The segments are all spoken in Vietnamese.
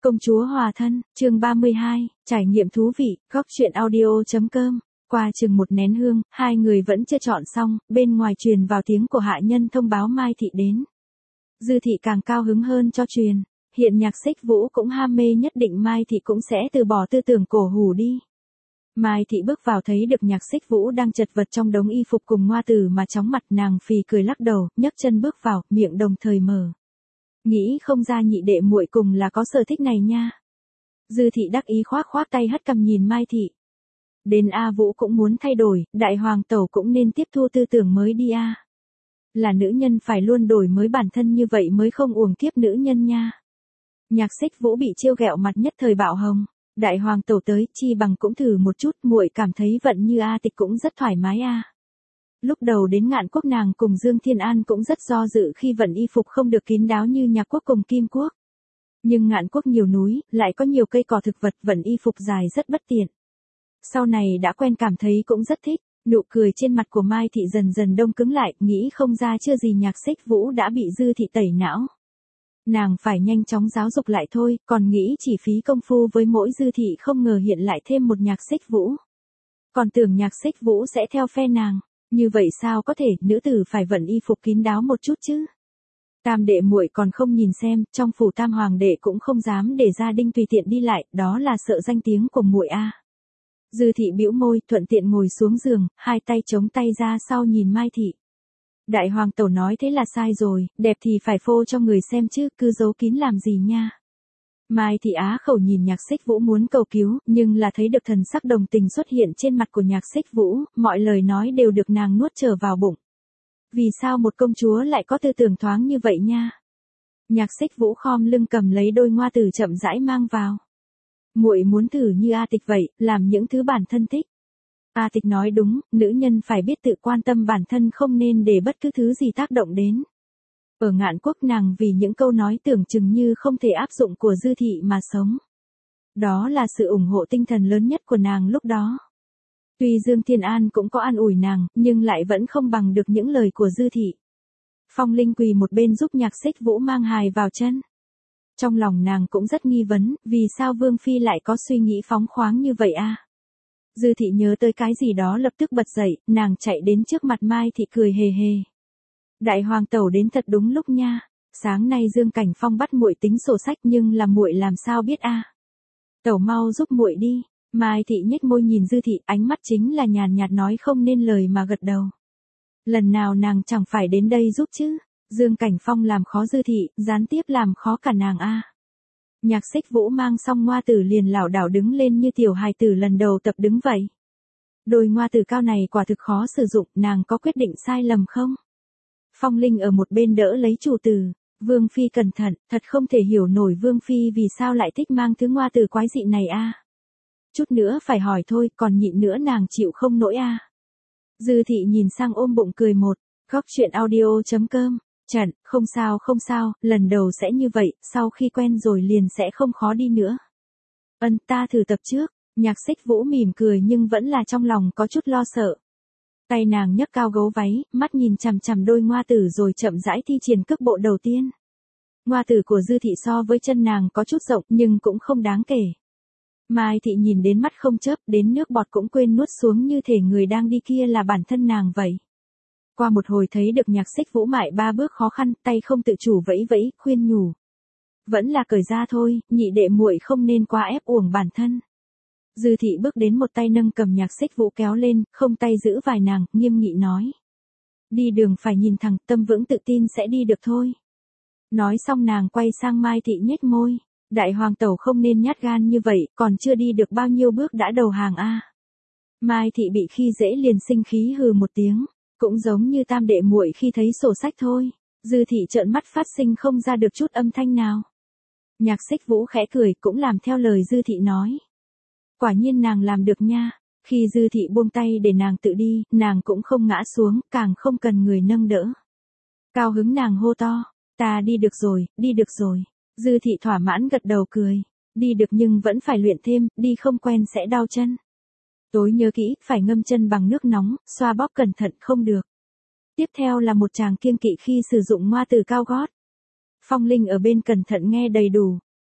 Công chúa hòa thân, chương 32, trải nghiệm thú vị, góc truyện audio.com. Qua chừng một nén hương, hai người vẫn chưa chọn xong, bên ngoài truyền vào tiếng của hạ nhân thông báo Mai Thị đến. Dư Thị càng cao hứng hơn cho truyền, hiện Nhạc Xích Vũ cũng ham mê, nhất định Mai Thị cũng sẽ từ bỏ tư tưởng cổ hủ đi. Mai Thị bước vào thấy được Nhạc Xích Vũ đang chật vật trong đống y phục cùng Ngoa Tử mà chóng mặt, nàng phì cười lắc đầu, nhấc chân bước vào, miệng đồng thời mở. Nghĩ không ra nhị đệ muội cùng là có sở thích này nha. Dư Thị đắc ý khoác khoác tay hất cằm nhìn Mai Thị. Đến A Vũ cũng muốn thay đổi, đại hoàng tẩu cũng nên tiếp thu tư tưởng mới đi a. Là nữ nhân phải luôn đổi mới bản thân, như vậy mới không uổng kiếp nữ nhân nha. Nhạc Xích Vũ bị trêu ghẹo mặt nhất thời bạo hồng. Đại hoàng tẩu tới, chi bằng cũng thử một chút, muội cảm thấy vận như A Tịch cũng rất thoải mái a. Lúc đầu đến Ngạn Quốc nàng cùng Dương Thiên An cũng rất do dự khi vận y phục không được kín đáo như Nhạc Quốc cùng Kim Quốc. Nhưng Ngạn Quốc nhiều núi, lại có nhiều cây cỏ thực vật, vận y phục dài rất bất tiện. Sau này đã quen cảm thấy cũng rất thích, nụ cười trên mặt của Mai Thị dần dần đông cứng lại, nghĩ không ra chưa gì Nhạc Xích Vũ đã bị Dư Thị tẩy não. Nàng phải nhanh chóng giáo dục lại thôi, còn nghĩ chỉ phí công phu với mỗi Dư Thị, không ngờ hiện lại thêm một Nhạc Xích Vũ. Còn tưởng Nhạc Xích Vũ sẽ theo phe nàng, như vậy sao có thể, nữ tử phải vận y phục kín đáo một chút chứ. Tam đệ muội còn không nhìn xem, trong phủ Tam hoàng đệ cũng không dám để gia đình tùy tiện đi lại, đó là sợ danh tiếng của muội a. Dư Thị bĩu môi, thuận tiện ngồi xuống giường, hai tay chống tay ra sau nhìn Mai Thị. Đại hoàng tẩu nói thế là sai rồi, đẹp thì phải phô cho người xem chứ, cứ giấu kín làm gì nha. Mai Thị á khẩu nhìn Nhạc Xích Vũ muốn cầu cứu, nhưng là thấy được thần sắc đồng tình xuất hiện trên mặt của Nhạc Xích Vũ, mọi lời nói đều được nàng nuốt trở vào bụng. Vì sao một công chúa lại có tư tưởng thoáng như vậy nha? Nhạc Xích Vũ khom lưng cầm lấy đôi Ngoa Tử chậm rãi mang vào. Muội muốn thử như A Tịch vậy, làm những thứ bản thân thích. A Tịch nói đúng, nữ nhân phải biết tự quan tâm bản thân, không nên để bất cứ thứ gì tác động đến. Ở Ngạn Quốc nàng vì những câu nói tưởng chừng như không thể áp dụng của Dư Thị mà sống. Đó là sự ủng hộ tinh thần lớn nhất của nàng lúc đó. Tuy Dương Thiên An cũng có an ủi nàng, nhưng lại vẫn không bằng được những lời của Dư Thị. Phong Linh quỳ một bên giúp Nhạc Xích Vũ mang hài vào chân. Trong lòng nàng cũng rất nghi vấn, vì sao Vương Phi lại có suy nghĩ phóng khoáng như vậy a? Dư Thị nhớ tới cái gì đó lập tức bật dậy, nàng chạy đến trước mặt Mai Thị cười hề hề. Đại hoàng tẩu đến thật đúng lúc nha, sáng nay Dương Cảnh Phong bắt muội tính sổ sách, nhưng là muội làm sao biết a? Tẩu mau giúp muội đi. Mai Thị nhếch môi nhìn Dư Thị, ánh mắt chính là nhàn nhạt nói không nên lời mà gật đầu. Lần nào nàng chẳng phải đến đây giúp chứ? Dương Cảnh Phong làm khó Dư Thị, gián tiếp làm khó cả nàng a. Nhạc Xích Vũ mang xong Ngoa Tử liền lảo đảo đứng lên như tiểu hài tử lần đầu tập đứng vậy. Đôi Ngoa Tử cao này quả thực khó sử dụng, nàng có quyết định sai lầm không? Phong Linh ở một bên đỡ lấy chủ tử. Vương Phi cẩn thận, thật không thể hiểu nổi Vương Phi vì sao lại thích mang thứ Ngoa Tử quái dị này a. Chút nữa phải hỏi thôi, còn nhịn nữa nàng chịu không nổi a. Dư Thị nhìn sang ôm bụng cười một, góc truyện audio.com. Trận, không sao, lần đầu sẽ như vậy, sau khi quen rồi liền sẽ không khó đi nữa. Ta thử tập trước. Nhạc Xích Vũ mỉm cười nhưng vẫn là trong lòng có chút lo sợ. Tay nàng nhấc cao gấu váy, mắt nhìn chằm chằm đôi Ngoa Tử rồi chậm rãi thi triển cước bộ đầu tiên. Ngoa Tử của Dư Thị so với chân nàng có chút rộng nhưng cũng không đáng kể. Mai Thị nhìn đến mắt không chớp, đến nước bọt cũng quên nuốt xuống, như thể người đang đi kia là bản thân nàng vậy. Qua một hồi thấy được Nhạc Xích Vũ mại ba bước khó khăn, tay không tự chủ vẫy vẫy, khuyên nhủ. Vẫn là cởi ra thôi, nhị đệ muội không nên quá ép uổng bản thân. Dư Thị bước đến một tay nâng cầm Nhạc Xích Vũ kéo lên, không tay giữ vai nàng, nghiêm nghị nói. Đi đường phải nhìn thẳng, tâm vững tự tin sẽ đi được thôi. Nói xong nàng quay sang Mai Thị nhếch môi. Đại hoàng tẩu không nên nhát gan như vậy, còn chưa đi được bao nhiêu bước đã đầu hàng a. Mai Thị bị khi dễ liền sinh khí hừ một tiếng. Cũng giống như tam đệ muội khi thấy sổ sách thôi. Dư Thị trợn mắt phát sinh không ra được chút âm thanh nào. Nhạc Xích Vũ khẽ cười cũng làm theo lời Dư Thị nói. Quả nhiên nàng làm được nha. Khi Dư Thị buông tay để nàng tự đi, nàng cũng không ngã xuống, càng không cần người nâng đỡ. Cao hứng nàng hô to. Ta đi được rồi, đi được rồi. Dư Thị thỏa mãn gật đầu cười. Đi được nhưng vẫn phải luyện thêm, đi không quen sẽ đau chân. Tối nhớ kỹ, phải ngâm chân bằng nước nóng, xoa bóp cẩn thận không được. Tiếp theo là một chàng kiêng kỵ khi sử dụng Ngoa Tử cao gót. Phong Linh ở bên cẩn thận nghe đầy đủ,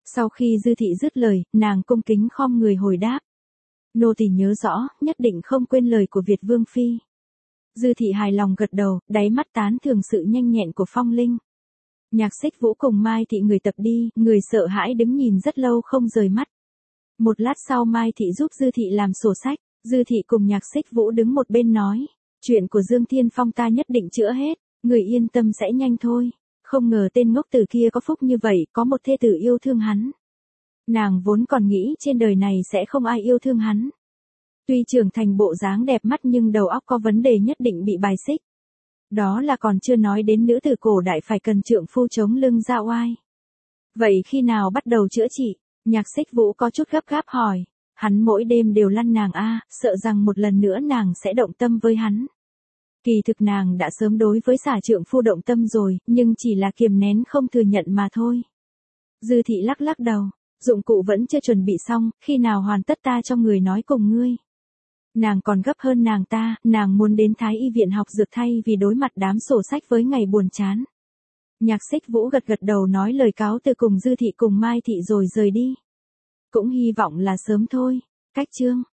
Sau khi Dư Thị dứt lời, nàng cung kính khom người hồi đáp. Nô tỳ nhớ rõ, nhất định không quên lời của Việt Vương Phi. Dư Thị hài lòng gật đầu, đáy mắt tán thưởng sự nhanh nhẹn của Phong Linh. Nhạc Xích Vũ cùng Mai Thị người tập đi, người sợ hãi đứng nhìn rất lâu không rời mắt. Một lát sau Mai Thị giúp Dư Thị làm sổ sách, Dư Thị cùng Nhạc Xích Vũ đứng một bên nói. Chuyện của Dương Thiên Phong ta nhất định chữa hết, người yên tâm sẽ nhanh thôi. Không ngờ tên ngốc tử kia có phúc như vậy, có một thê tử yêu thương hắn. Nàng vốn còn nghĩ trên đời này sẽ không ai yêu thương hắn. Tuy trưởng thành bộ dáng đẹp mắt nhưng đầu óc có vấn đề nhất định bị bài xích. Đó là còn chưa nói đến nữ tử cổ đại phải cần trượng phu chống lưng ra oai. Vậy khi nào bắt đầu chữa trị? Nhạc Xích Vũ có chút gấp gáp hỏi. Hắn mỗi đêm đều lăn nàng sợ rằng một lần nữa nàng sẽ động tâm với hắn. Kỳ thực nàng đã sớm đối với xả trượng phu động tâm rồi, nhưng chỉ là kiềm nén không thừa nhận mà thôi. Dư Thị lắc lắc đầu, dụng cụ vẫn chưa chuẩn bị xong, khi nào hoàn tất ta cho người nói cùng ngươi. Nàng còn gấp hơn nàng ta, nàng muốn đến Thái Y viện học dược thay vì đối mặt đám sổ sách với ngày buồn chán. Nhạc Xích Vũ gật gật đầu nói lời cáo từ cùng Dư Thị cùng Mai Thị rồi rời đi. Cũng hy vọng là sớm thôi. Cách chương